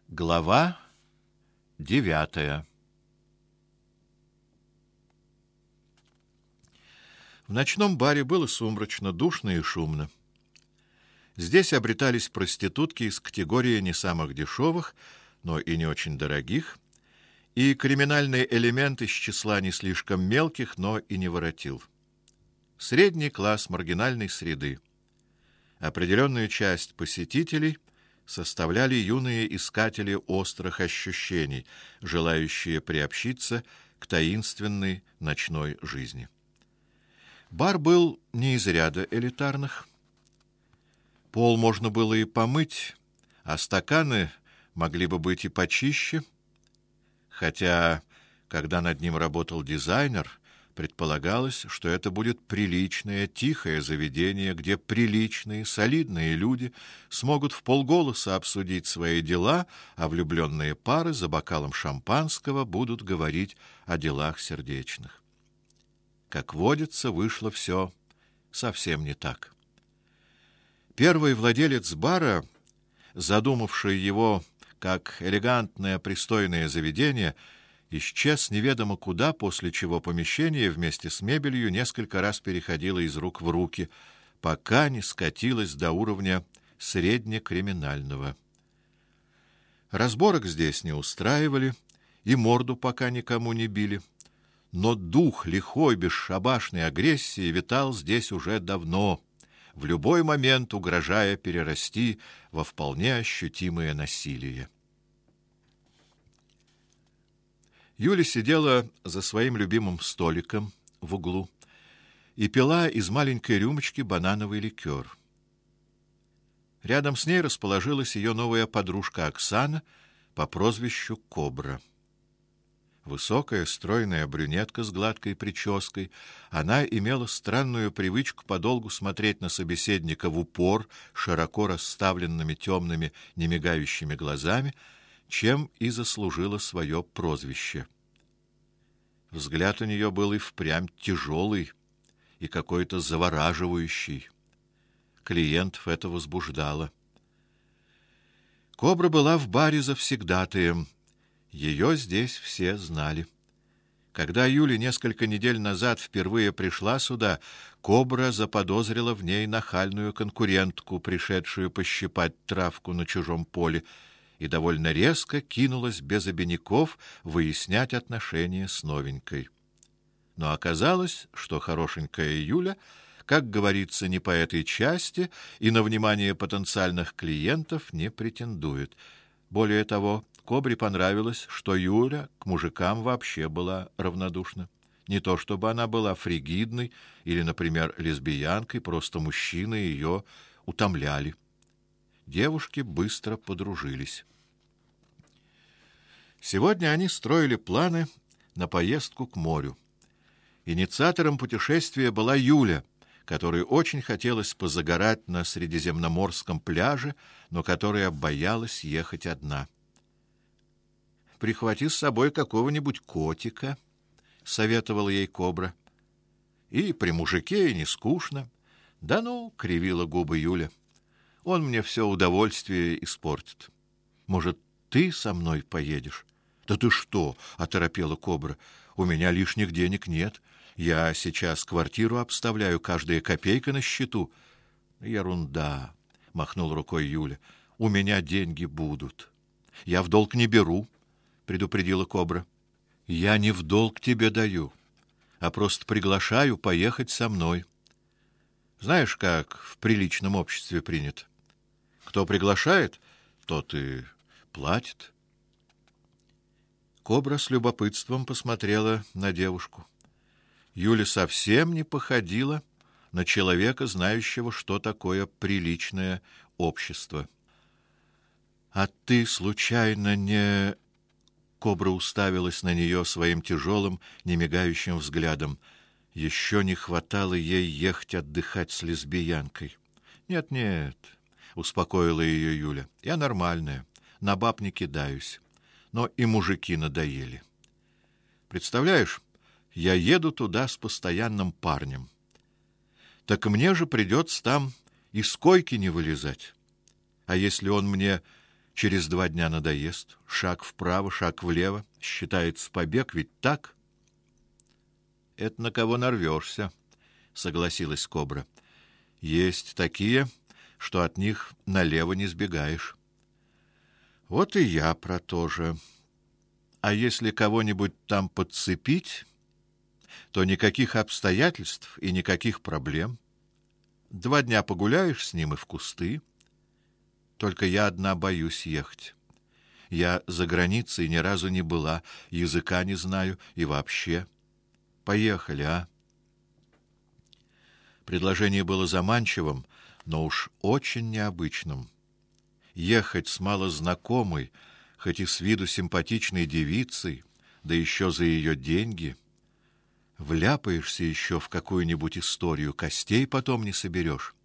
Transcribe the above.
Глава 9. В ночном баре было сумрачно, душно и шумно. Здесь обретались проститутки из категории не самых дешевых, но и не очень дорогих, и криминальный элемент из числа не слишком мелких, но и не воротил. Средний класс маргинальной среды. Определенную часть посетителей составляли юные искатели острых ощущений, желающие приобщиться к таинственной ночной жизни. Бар был не из ряда элитарных. Пол можно было и помыть, а стаканы могли бы быть и почище, хотя, когда над ним работал дизайнер, предполагалось, что это будет приличное, тихое заведение, где приличные, солидные люди смогут вполголоса обсудить свои дела, а влюбленные пары за бокалом шампанского будут говорить о делах сердечных. Как водится, вышло все совсем не так. Первый владелец бара, задумавший его как элегантное, пристойное заведение, исчез неведомо куда, после чего помещение вместе с мебелью несколько раз переходило из рук в руки, пока не скатилось до уровня среднекриминального. Разборок здесь не устраивали, и морду пока никому не били, но дух лихой, бесшабашной агрессии витал здесь уже давно, в любой момент угрожая перерасти во вполне ощутимое насилие. Юля сидела за своим любимым столиком в углу и пила из маленькой рюмочки банановый ликер. Рядом с ней расположилась ее новая подружка Оксана по прозвищу Кобра. Высокая, стройная брюнетка с гладкой прической, она имела странную привычку подолгу смотреть на собеседника в упор широко расставленными темными, немигающими глазами, чем и заслужила свое прозвище. Взгляд у нее был и впрямь тяжелый, и какой-то завораживающий. Клиентов это возбуждало. Кобра была в баре завсегдатаем. Ее здесь все знали. Когда Юля несколько недель назад впервые пришла сюда, Кобра заподозрила в ней нахальную конкурентку, пришедшую пощипать травку на чужом поле, и довольно резко кинулась без обиняков выяснять отношения с новенькой. Но оказалось, что хорошенькая Юля, как говорится, не по этой части и на внимание потенциальных клиентов не претендует. Более того, Кобре понравилось, что Юля к мужикам вообще была равнодушна. Не то чтобы она была фригидной или, например, лесбиянкой, просто мужчины ее утомляли. Девушки быстро подружились. Сегодня они строили планы на поездку к морю. Инициатором путешествия была Юля, которой очень хотелось позагорать на Средиземноморском пляже, но которая боялась ехать одна. «Прихвати с собой какого-нибудь котика», — советовала ей Кобра. «И при мужике и не скучно». «Да ну», — кривила губы Юля, — «он мне все удовольствие испортит. Может, ты со мной поедешь?» «Да ты что?» — оторопела Кобра. «У меня лишних денег нет. Я сейчас квартиру обставляю, каждая копейка на счету». «Ерунда», — махнул рукой Юля. «У меня деньги будут. Я в долг не беру», — предупредила Кобра. «Я не в долг тебе даю, а просто приглашаю поехать со мной. Знаешь, как в приличном обществе принято? Кто приглашает, тот и платит». Кобра с любопытством посмотрела на девушку. Юля совсем не походила на человека, знающего, что такое приличное общество. «А ты, случайно, не...» Кобра уставилась на нее своим тяжелым, немигающим взглядом. Еще не хватало ей ехать отдыхать с лесбиянкой. «Нет-нет», — успокоила ее Юля, — «я нормальная, на баб не кидаюсь. Но и мужики надоели. Представляешь, я еду туда с постоянным парнем. Так мне же придется там из койки не вылезать. А если он мне Через 2 дня надоест. Шаг вправо, шаг влево. Считается побег, ведь так? Это на кого нарвешься, согласилась Кобра. Есть такие, что от них налево не сбегаешь. Вот и я про то же. А если кого-нибудь там подцепить, то никаких обстоятельств и никаких проблем. 2 дня погуляешь с ним и в кусты. Только я одна боюсь ехать. Я за границей ни разу не была, языка не знаю и вообще. Поехали, а? Предложение было заманчивым, но уж очень необычным. Ехать с малознакомой, хоть и с виду симпатичной девицей, да еще за ее деньги. Вляпаешься еще в какую-нибудь историю, костей потом не соберешь.